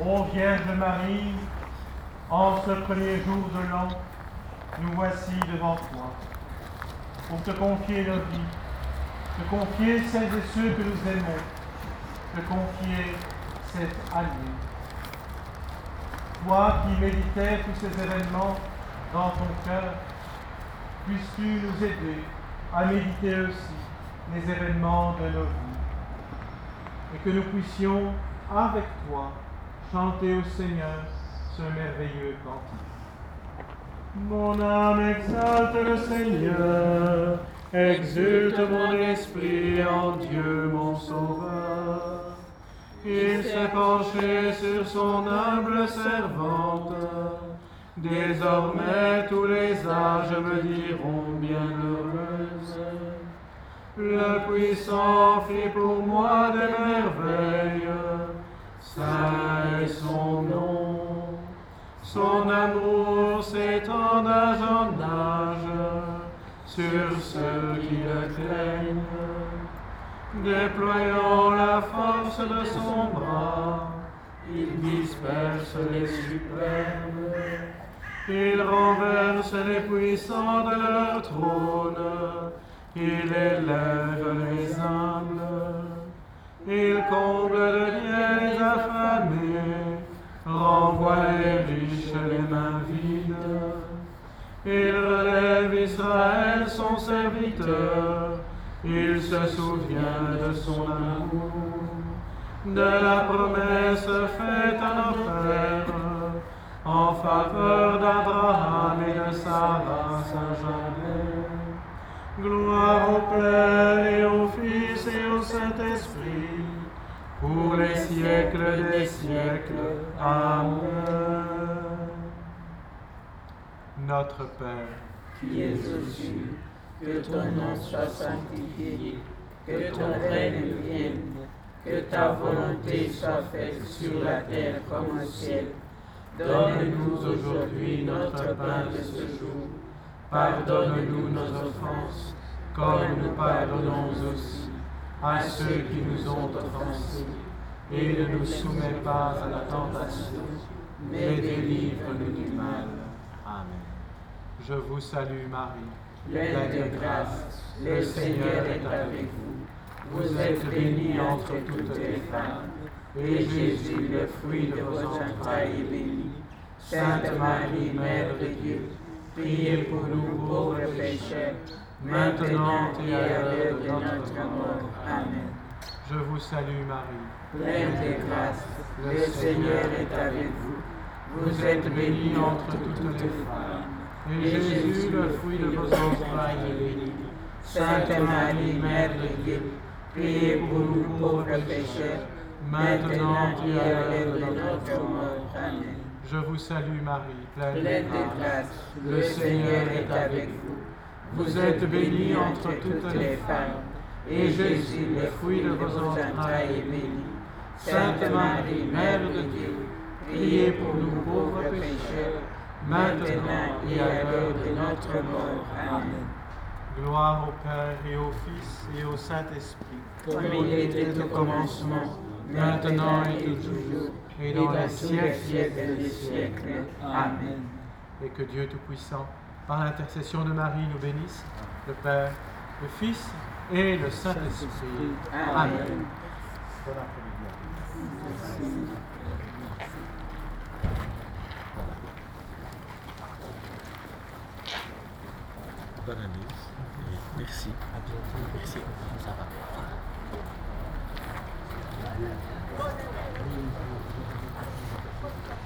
Ô Vierge Marie, en ce premier jour de l'an, nous voici devant toi, pour te confier nos vies, te confier celles et ceux que nous aimons, te confier cette année. Toi qui méditais tous ces événements dans ton cœur, puisses-tu nous aider à méditer aussi les événements de nos vies, et que nous puissions, avec toi, chanter au Seigneur ce merveilleux cantique. Mon âme exalte le Seigneur, exulte mon esprit en Dieu mon Sauveur. Il s'est penché sur son humble servante. Désormais tous les âges me diront bienheureuse. Le puissant fit pour moi des merveilles. Saint est son nom. Son amour s'étend d'âge en âge sur ceux qui le craignent. Déployant la force de son bras, il disperse les superbes. Il renverse les puissants de leur trône. Il élève les humbles. Il comble de bien les affamés. Renvoie les riches les mains vides. Il relève Israël son serviteur. Il se souvient de son amour, de la promesse faite à nos pères, en faveur d'Abraham et de Sarah à jamais. Gloire au Père et au Fils et au Saint-Esprit, pour les siècles des siècles. Amen. Notre Père, qui es aux cieux, que ton nom soit sanctifié, que ton règne vienne, que ta volonté soit faite sur la terre comme au ciel. Donne-nous aujourd'hui notre pain de ce jour. Pardonne-nous nos offenses, comme nous pardonnons aussi à ceux qui nous ont offensés. Et ne nous soumets pas à la tentation, mais délivre-nous du mal. Amen. Je vous salue Marie, pleine de grâce, le Seigneur est avec vous. Vous êtes bénie entre toutes les femmes, et Jésus, le fruit de vos entrailles, est béni. Sainte Marie, Mère de Dieu, priez pour nous pauvres pécheurs, maintenant et à l'heure de notre mort. Amen. Je vous salue Marie, pleine de grâce, le Seigneur est avec vous. Vous êtes bénie entre toutes les femmes, et Jésus, le fruit de vos entrailles, est béni. Sainte Marie, Mère de Dieu, priez pour nous pauvres pécheurs, maintenant et à l'heure de notre mort. Amen. Je vous salue Marie, pleine de grâce, le Seigneur est avec vous. Vous êtes bénie entre toutes les femmes, et Jésus, le fruit de vos entrailles, est béni. Sainte Marie, Mère de Dieu, priez pour nous pauvres pécheurs, maintenant et à l'heure de notre mort. Amen. Gloire au Père et au Fils et au Saint-Esprit, comme il était au commencement, maintenant et toujours, et dans les siècles des siècles. Amen. Et que Dieu Tout-Puissant, par l'intercession de Marie, nous bénisse, le Père, le Fils et le Saint-Esprit. Amen. Bon après-midi. Bonne année. Et merci. À bientôt. Merci. Ça va.